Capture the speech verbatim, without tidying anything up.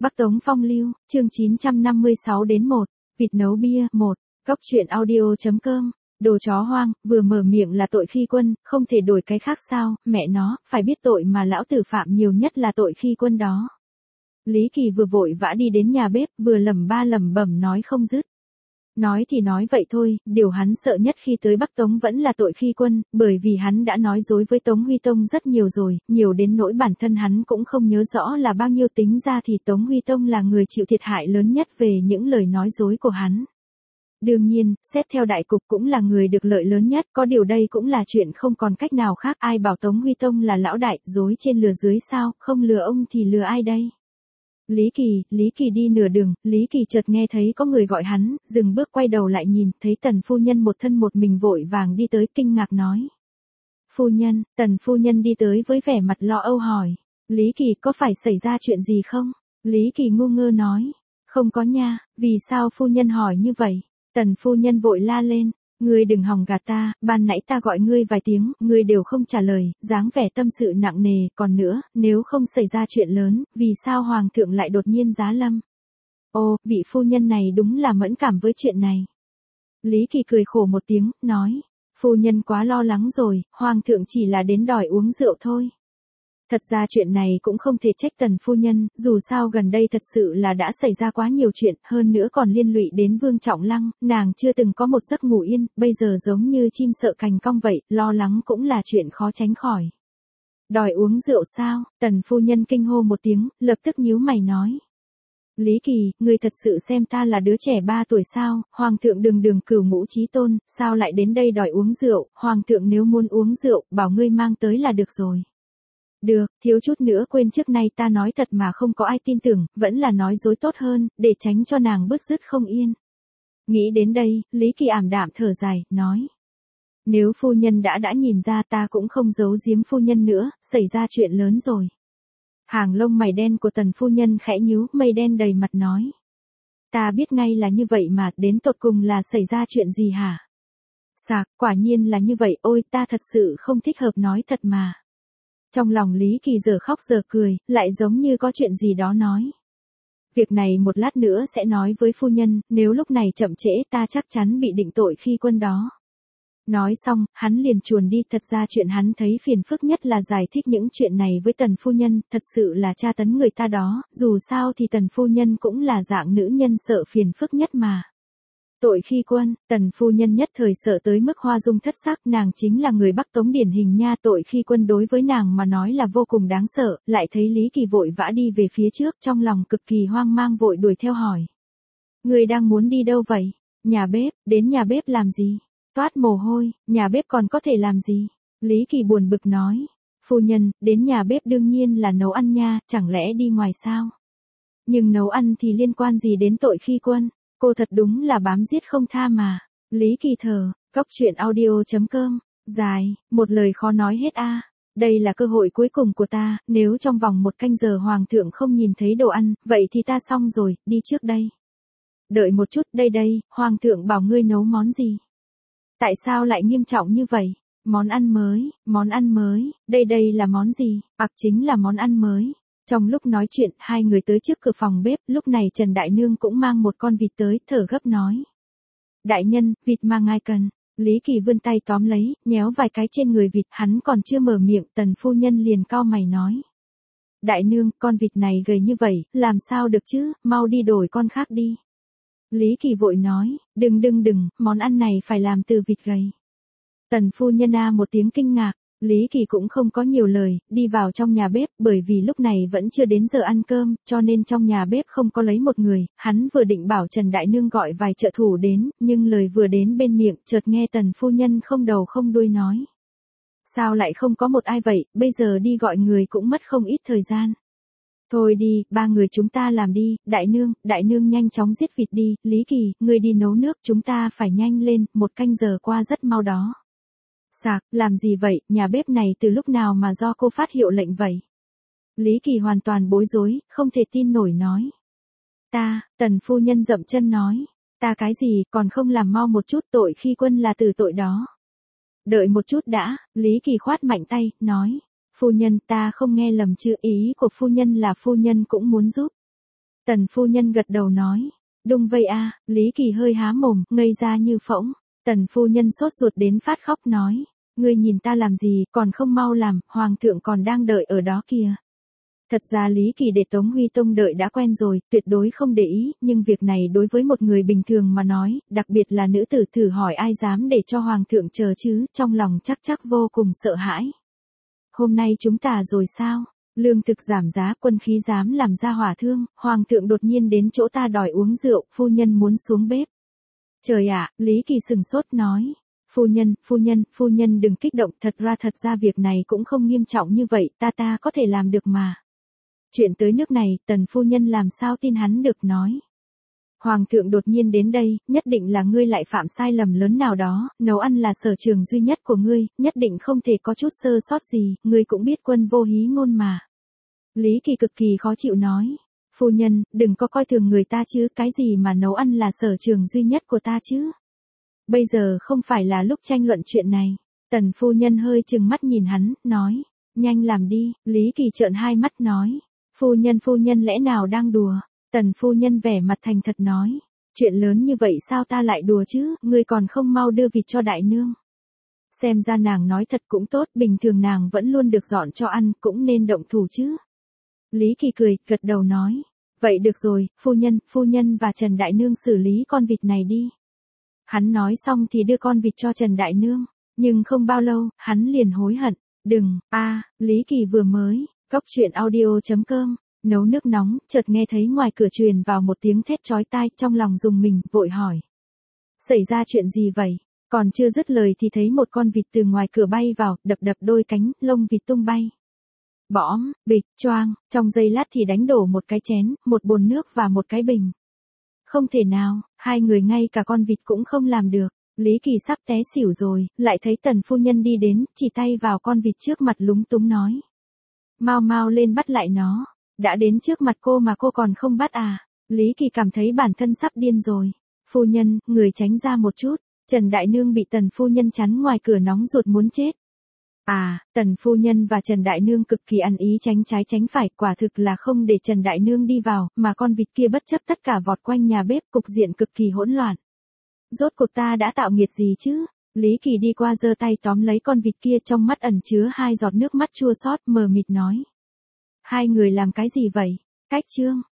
Bắc Tống Phong Lưu, chương chín trăm năm mươi sáu đến một, vịt nấu bia, một, Cóc truyện audio chấm com, đồ chó hoang, vừa mở miệng là tội khi quân, không thể đổi cái khác sao, mẹ nó, phải biết tội mà lão tử phạm nhiều nhất là tội khi quân đó. Lý Kỳ vừa vội vã đi đến nhà bếp, vừa lẩm ba lẩm bẩm nói không dứt. Nói thì nói vậy thôi, điều hắn sợ nhất khi tới Bắc Tống vẫn là tội khi quân, bởi vì hắn đã nói dối với Tống Huy Tông rất nhiều rồi, nhiều đến nỗi bản thân hắn cũng không nhớ rõ là bao nhiêu, tính ra thì Tống Huy Tông là người chịu thiệt hại lớn nhất về những lời nói dối của hắn. Đương nhiên, xét theo đại cục cũng là người được lợi lớn nhất, có điều đây cũng là chuyện không còn cách nào khác, ai bảo Tống Huy Tông là lão đại, dối trên lừa dưới sao, không lừa ông thì lừa ai đây? Lý Kỳ, Lý Kỳ đi nửa đường, Lý Kỳ chợt nghe thấy có người gọi hắn, dừng bước quay đầu lại nhìn, thấy Tần phu nhân một thân một mình vội vàng đi tới, kinh ngạc nói. Phu nhân, Tần phu nhân đi tới với vẻ mặt lo âu hỏi. Lý Kỳ, có phải xảy ra chuyện gì không? Lý Kỳ ngu ngơ nói. Không có nha, vì sao phu nhân hỏi như vậy? Tần phu nhân vội la lên. Ngươi đừng hòng gạt ta, ban nãy ta gọi ngươi vài tiếng, ngươi đều không trả lời, dáng vẻ tâm sự nặng nề, còn nữa, nếu không xảy ra chuyện lớn, vì sao hoàng thượng lại đột nhiên giá lâm? Ô, vị phu nhân này đúng là mẫn cảm với chuyện này. Lý Kỳ cười khổ một tiếng, nói, phu nhân quá lo lắng rồi, hoàng thượng chỉ là đến đòi uống rượu thôi. Thật ra chuyện này cũng không thể trách Tần phu nhân, dù sao gần đây thật sự là đã xảy ra quá nhiều chuyện, hơn nữa còn liên lụy đến Vương Trọng Lăng, nàng chưa từng có một giấc ngủ yên, bây giờ giống như chim sợ cành cong vậy, lo lắng cũng là chuyện khó tránh khỏi. Đòi uống rượu sao? Tần phu nhân kinh hô một tiếng, lập tức nhíu mày nói. Lý Kỳ, ngươi thật sự xem ta là đứa trẻ ba tuổi sao, hoàng thượng đường đường cửu ngũ chí tôn, sao lại đến đây đòi uống rượu, hoàng thượng nếu muốn uống rượu, bảo ngươi mang tới là được rồi. Được, thiếu chút nữa quên trước nay ta nói thật mà không có ai tin tưởng, vẫn là nói dối tốt hơn, để tránh cho nàng bứt rứt không yên. Nghĩ đến đây, Lý Kỳ ảm đạm thở dài, nói. Nếu phu nhân đã đã nhìn ra ta cũng không giấu giếm phu nhân nữa, xảy ra chuyện lớn rồi. Hàng lông mày đen của Tần phu nhân khẽ nhíu, mây đen đầy mặt nói. Ta biết ngay là như vậy mà, đến tột cùng là xảy ra chuyện gì hả? Sạc, quả nhiên là như vậy, ôi ta thật sự không thích hợp nói thật mà. Trong lòng Lý Kỳ giờ khóc giờ cười, lại giống như có chuyện gì đó nói. Việc này một lát nữa sẽ nói với phu nhân, nếu lúc này chậm trễ ta chắc chắn bị định tội khi quân đó. Nói xong, hắn liền chuồn đi, thật ra chuyện hắn thấy phiền phức nhất là giải thích những chuyện này với Tần phu nhân, thật sự là tra tấn người ta đó, dù sao thì Tần phu nhân cũng là dạng nữ nhân sợ phiền phức nhất mà. Tội khi quân, Tần phu nhân nhất thời sợ tới mức hoa dung thất sắc, nàng chính là người Bắc Tống điển hình nha, tội khi quân đối với nàng mà nói là vô cùng đáng sợ, lại thấy Lý Kỳ vội vã đi về phía trước, trong lòng cực kỳ hoang mang vội đuổi theo hỏi. Người đang muốn đi đâu vậy? Nhà bếp, đến nhà bếp làm gì? Toát mồ hôi, nhà bếp còn có thể làm gì? Lý Kỳ buồn bực nói. Phu nhân, đến nhà bếp đương nhiên là nấu ăn nha, chẳng lẽ đi ngoài sao? Nhưng nấu ăn thì liên quan gì đến tội khi quân? Cô thật đúng là bám giết không tha mà. Lý Kỳ thở, Cóc truyện audio chấm com, dài, một lời khó nói hết a. À. Đây là cơ hội cuối cùng của ta, nếu trong vòng một canh giờ hoàng thượng không nhìn thấy đồ ăn, vậy thì ta xong rồi, đi trước đây. Đợi một chút, đây đây, hoàng thượng bảo ngươi nấu món gì? Tại sao lại nghiêm trọng như vậy? Món ăn mới, món ăn mới, đây đây là món gì? Ặc chính là món ăn mới. Trong lúc nói chuyện, hai người tới trước cửa phòng bếp, lúc này Trần Đại Nương cũng mang một con vịt tới, thở gấp nói. Đại nhân, vịt mà ngài cần. Lý Kỳ vươn tay tóm lấy, nhéo vài cái trên người vịt, hắn còn chưa mở miệng, Tần phu nhân liền cau mày nói. Đại Nương, con vịt này gầy như vậy, làm sao được chứ, mau đi đổi con khác đi. Lý Kỳ vội nói, đừng đừng đừng, món ăn này phải làm từ vịt gầy. Tần phu nhân a một tiếng kinh ngạc. Lý Kỳ cũng không có nhiều lời, đi vào trong nhà bếp, bởi vì lúc này vẫn chưa đến giờ ăn cơm, cho nên trong nhà bếp không có lấy một người, hắn vừa định bảo Trần Đại Nương gọi vài trợ thủ đến, nhưng lời vừa đến bên miệng, chợt nghe Tần phu nhân không đầu không đuôi nói. Sao lại không có một ai vậy, bây giờ đi gọi người cũng mất không ít thời gian. Thôi đi, ba người chúng ta làm đi, Đại Nương, Đại Nương nhanh chóng giết vịt đi, Lý Kỳ, người đi nấu nước, chúng ta phải nhanh lên, một canh giờ qua rất mau đó. Sạc, làm gì vậy, nhà bếp này từ lúc nào mà do cô phát hiệu lệnh vậy? Lý Kỳ hoàn toàn bối rối, không thể tin nổi nói. Ta, Tần phu nhân dậm chân nói. Ta cái gì, còn không làm mau một chút, tội khi quân là từ tội đó. Đợi một chút đã, Lý Kỳ khoát mạnh tay, nói. Phu nhân, ta không nghe lầm chứ, ý của phu nhân là phu nhân cũng muốn giúp. Tần phu nhân gật đầu nói. Đúng vậy a. Lý Kỳ hơi há mồm, ngây ra như phỗng. Tần phu nhân sốt ruột đến phát khóc nói. Ngươi nhìn ta làm gì, còn không mau làm, hoàng thượng còn đang đợi ở đó kìa. Thật ra Lý Kỳ để Tống Huy Tông đợi đã quen rồi, tuyệt đối không để ý, nhưng việc này đối với một người bình thường mà nói, đặc biệt là nữ tử thử hỏi ai dám để cho hoàng thượng chờ chứ, trong lòng chắc chắc vô cùng sợ hãi. Hôm nay chúng ta rồi sao? Lương thực giảm giá, quân khí dám làm ra hỏa thương, hoàng thượng đột nhiên đến chỗ ta đòi uống rượu, phu nhân muốn xuống bếp. Trời ạ, Lý Kỳ sừng sốt nói. Phu nhân, phu nhân, phu nhân đừng kích động, thật ra thật ra việc này cũng không nghiêm trọng như vậy, ta ta có thể làm được mà. Chuyện tới nước này, tần phu nhân làm sao tin hắn được nói. Hoàng thượng đột nhiên đến đây, nhất định là ngươi lại phạm sai lầm lớn nào đó, nấu ăn là sở trường duy nhất của ngươi, nhất định không thể có chút sơ sót gì, ngươi cũng biết quân vô hí ngôn mà. Lý Kỳ cực kỳ khó chịu nói. Phu nhân, đừng có coi thường người ta chứ, cái gì mà nấu ăn là sở trường duy nhất của ta chứ. Bây giờ không phải là lúc tranh luận chuyện này. Tần phu nhân hơi trừng mắt nhìn hắn, nói. Nhanh làm đi, Lý Kỳ trợn hai mắt nói. Phu nhân phu nhân lẽ nào đang đùa? Tần phu nhân vẻ mặt thành thật nói. Chuyện lớn như vậy sao ta lại đùa chứ, ngươi còn không mau đưa vịt cho đại nương. Xem ra nàng nói thật cũng tốt, bình thường nàng vẫn luôn được dọn cho ăn, cũng nên động thủ chứ. Lý Kỳ cười, gật đầu nói. Vậy được rồi, phu nhân, phu nhân và Trần Đại Nương xử lý con vịt này đi. Hắn nói xong thì đưa con vịt cho Trần Đại Nương, nhưng không bao lâu, hắn liền hối hận. Đừng, a, Lý Kỳ vừa mới, góc truyện audio chấm com, nấu nước nóng, chợt nghe thấy ngoài cửa truyền vào một tiếng thét chói tai, trong lòng rùng mình, vội hỏi. Xảy ra chuyện gì vậy? Còn chưa dứt lời thì thấy một con vịt từ ngoài cửa bay vào, đập đập đôi cánh, lông vịt tung bay. Bõm, bịch, choang, trong giây lát thì đánh đổ một cái chén, một bồn nước và một cái bình. Không thể nào, hai người ngay cả con vịt cũng không làm được. Lý Kỳ sắp té xỉu rồi, lại thấy tần phu nhân đi đến, chỉ tay vào con vịt trước mặt lúng túng nói. Mau mau lên bắt lại nó, đã đến trước mặt cô mà cô còn không bắt à. Lý Kỳ cảm thấy bản thân sắp điên rồi. Phu nhân, người tránh ra một chút, Trần Đại Nương bị tần phu nhân chắn ngoài cửa nóng ruột muốn chết. À, tần phu nhân và Trần Đại Nương cực kỳ ăn ý tránh trái tránh phải, quả thực là không để Trần Đại Nương đi vào, mà con vịt kia bất chấp tất cả vọt quanh nhà bếp, cục diện cực kỳ hỗn loạn. Rốt cuộc ta đã tạo nghiệt gì chứ? Lý Kỳ đi qua giơ tay tóm lấy con vịt kia, trong mắt ẩn chứa hai giọt nước mắt chua xót, mờ mịt nói. Hai người làm cái gì vậy? Cách chương.